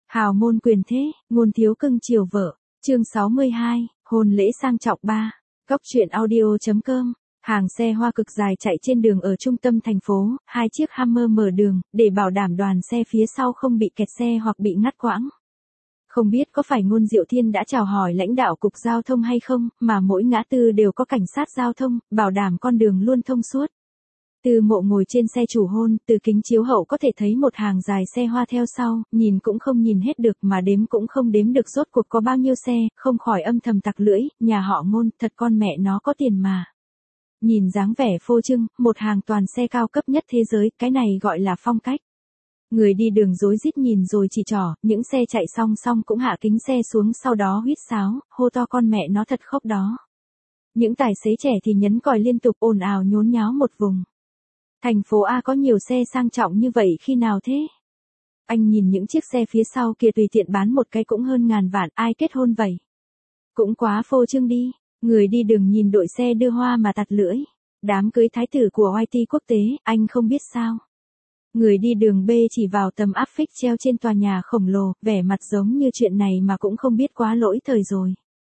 Hào môn quyền thế, ngôn thiếu cưng chiều vợ. Chương 62, hôn lễ sang trọng 3. Góc truyện audio.com. Hàng xe hoa cực dài chạy trên đường ở trung tâm thành phố, hai chiếc Hummer mở đường, để bảo đảm đoàn xe phía sau không bị kẹt xe hoặc bị ngắt quãng. Không biết có phải Ngôn Diệu Thiên đã chào hỏi lãnh đạo cục giao thông hay không, mà mỗi ngã tư đều có cảnh sát giao thông, bảo đảm con đường luôn thông suốt. Từ Mộ ngồi trên xe chủ hôn, từ kính chiếu hậu có thể thấy một hàng dài xe hoa theo sau, nhìn cũng không nhìn hết được mà đếm cũng không đếm được rốt cuộc có bao nhiêu xe, không khỏi âm thầm tặc lưỡi, nhà họ Ngôn, thật con mẹ nó có tiền mà. Nhìn dáng vẻ phô trương, một hàng toàn xe cao cấp nhất thế giới, cái này gọi là phong cách. Người đi đường rối rít nhìn rồi chỉ trỏ, những xe chạy song song cũng hạ kính xe xuống sau đó huýt sáo, hô to con mẹ nó thật khốc đó. Những tài xế trẻ thì nhấn còi liên tục ồn ào nhốn nháo một vùng. Thành phố A có nhiều xe sang trọng như vậy khi nào thế? Anh nhìn những chiếc xe phía sau kia tùy tiện bán một cái cũng hơn ngàn vạn, ai kết hôn vậy? Cũng quá phô trương đi. Người đi đường nhìn đội xe đưa hoa mà tạt lưỡi. Đám cưới thái tử của YT quốc tế, anh không biết sao? Người đi đường B chỉ vào tấm áp phích treo trên tòa nhà khổng lồ, vẻ mặt giống như chuyện này mà cũng không biết quá lỗi thời rồi.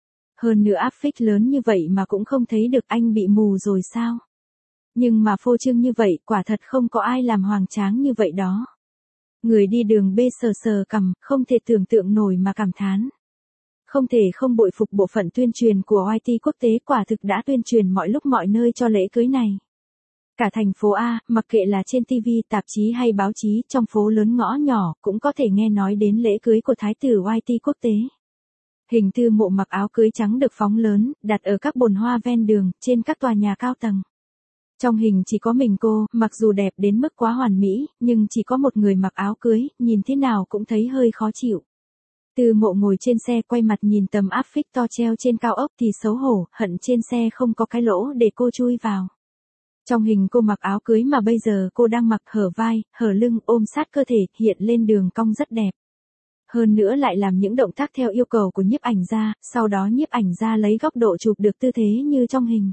Hơn nữa áp phích lớn như vậy mà cũng không thấy được, anh bị mù rồi sao? Nhưng mà phô trương như vậy, quả thật không có ai làm hoành tráng như vậy đó. Người đi đường B sờ sờ cằm, không thể tưởng tượng nổi mà cảm thán. Không thể không bội phục bộ phận tuyên truyền của YT quốc tế, quả thực đã tuyên truyền mọi lúc mọi nơi cho lễ cưới này. Cả thành phố A, mặc kệ là trên TV, tạp chí hay báo chí, trong phố lớn ngõ nhỏ, cũng có thể nghe nói đến lễ cưới của thái tử YT quốc tế. Hình Tư Mộ mặc áo cưới trắng được phóng lớn, đặt ở các bồn hoa ven đường, trên các tòa nhà cao tầng. Trong hình chỉ có mình cô, mặc dù đẹp đến mức quá hoàn mỹ, nhưng chỉ có một người mặc áo cưới, nhìn thế nào cũng thấy hơi khó chịu. Tư Mộ ngồi trên xe quay mặt nhìn tấm áp phích to treo trên cao ốc thì xấu hổ, hận trên xe không có cái lỗ để cô chui vào. Trong hình cô mặc áo cưới mà bây giờ cô đang mặc hở vai, hở lưng, ôm sát cơ thể, hiện lên đường cong rất đẹp. Hơn nữa lại làm những động tác theo yêu cầu của nhiếp ảnh gia, sau đó nhiếp ảnh gia lấy góc độ chụp được tư thế như trong hình.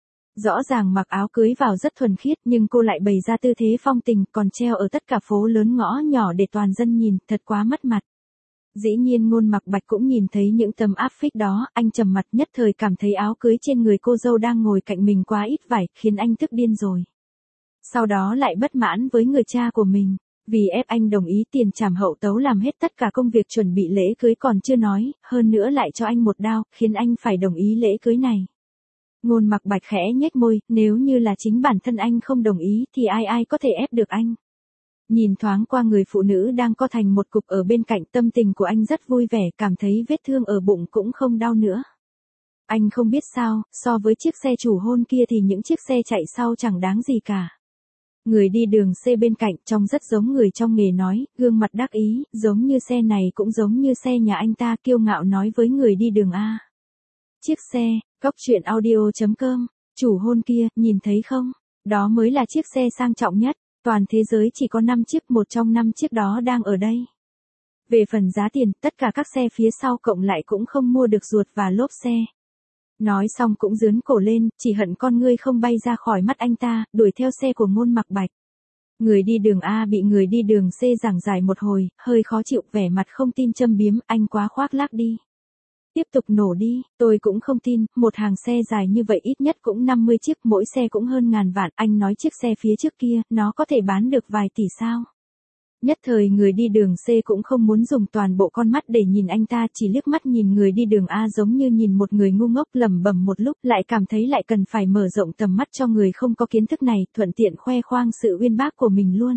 Rõ ràng mặc áo cưới vào rất thuần khiết nhưng cô lại bày ra tư thế phong tình còn treo ở tất cả phố lớn ngõ nhỏ để toàn dân nhìn, thật quá mất mặt. Dĩ nhiên Ngôn Mặc Bạch cũng nhìn thấy những tấm áp phích đó, anh trầm mặt nhất thời cảm thấy áo cưới trên người cô dâu đang ngồi cạnh mình quá ít vải, khiến anh tức điên rồi. Sau đó lại bất mãn với người cha của mình, vì ép anh đồng ý tiền trảm hậu tấu làm hết tất cả công việc chuẩn bị lễ cưới còn chưa nói, hơn nữa lại cho anh một đao, khiến anh phải đồng ý lễ cưới này. Ngôn Mặc Bạch khẽ nhếch môi, nếu như là chính bản thân anh không đồng ý thì ai có thể ép được anh. Nhìn thoáng qua người phụ nữ đang co thành một cục ở bên cạnh, tâm tình của anh rất vui vẻ, cảm thấy vết thương ở bụng cũng không đau nữa. Anh không biết sao, so với chiếc xe chủ hôn kia thì những chiếc xe chạy sau chẳng đáng gì cả. Người đi đường C bên cạnh trông rất giống người trong nghề nói, gương mặt đắc ý, giống như xe này cũng giống như xe nhà anh ta, kiêu ngạo nói với người đi đường A. Chiếc xe, góc truyện audio.com, chủ hôn kia, nhìn thấy không? Đó mới là chiếc xe sang trọng nhất. Toàn thế giới chỉ có 5 chiếc, một trong 5 chiếc đó đang ở đây. Về phần giá tiền, tất cả các xe phía sau cộng lại cũng không mua được ruột và lốp xe. Nói xong cũng giướn cổ lên, chỉ hận con ngươi không bay ra khỏi mắt anh ta, đuổi theo xe của Ngôn Mặc Bạch. Người đi đường A bị người đi đường C giảng giải một hồi, hơi khó chịu, vẻ mặt không tin châm biếm, anh quá khoác lác đi. Tiếp tục nổ đi, tôi cũng không tin, một hàng xe dài như vậy ít nhất cũng 50 chiếc, mỗi xe cũng hơn ngàn vạn, anh nói chiếc xe phía trước kia, nó có thể bán được vài tỷ sao? Nhất thời người đi đường C cũng không muốn dùng toàn bộ con mắt để nhìn anh ta, chỉ liếc mắt nhìn người đi đường A giống như nhìn một người ngu ngốc, lẩm bẩm một lúc, lại cảm thấy lại cần phải mở rộng tầm mắt cho người không có kiến thức này, thuận tiện khoe khoang sự uyên bác của mình luôn.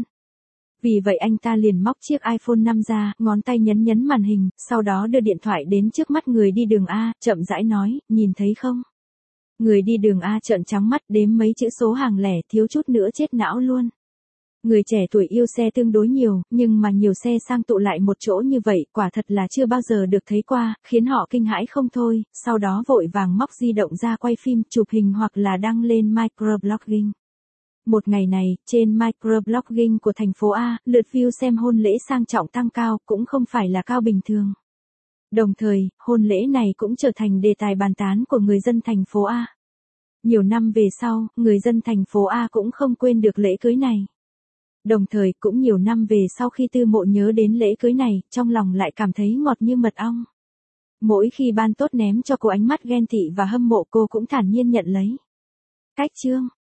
Vì vậy anh ta liền móc chiếc iPhone 5 ra, ngón tay nhấn màn hình, sau đó đưa điện thoại đến trước mắt người đi đường A, chậm rãi nói, nhìn thấy không? Người đi đường A trợn trắng mắt, đếm mấy chữ số hàng lẻ, thiếu chút nữa chết não luôn. Người trẻ tuổi yêu xe tương đối nhiều, nhưng mà nhiều xe sang tụ lại một chỗ như vậy, quả thật là chưa bao giờ được thấy qua, khiến họ kinh hãi không thôi, sau đó vội vàng móc di động ra quay phim, chụp hình hoặc là đăng lên microblogging. Một ngày này, trên microblogging của thành phố A, lượt view xem hôn lễ sang trọng tăng cao, cũng không phải là cao bình thường. Đồng thời, hôn lễ này cũng trở thành đề tài bàn tán của người dân thành phố A. Nhiều năm về sau, người dân thành phố A cũng không quên được lễ cưới này. Đồng thời cũng nhiều năm về sau khi Tư Mộ nhớ đến lễ cưới này, trong lòng lại cảm thấy ngọt như mật ong. Mỗi khi ban tốt ném cho cô ánh mắt ghen tị và hâm mộ cô cũng thản nhiên nhận lấy. Cách chương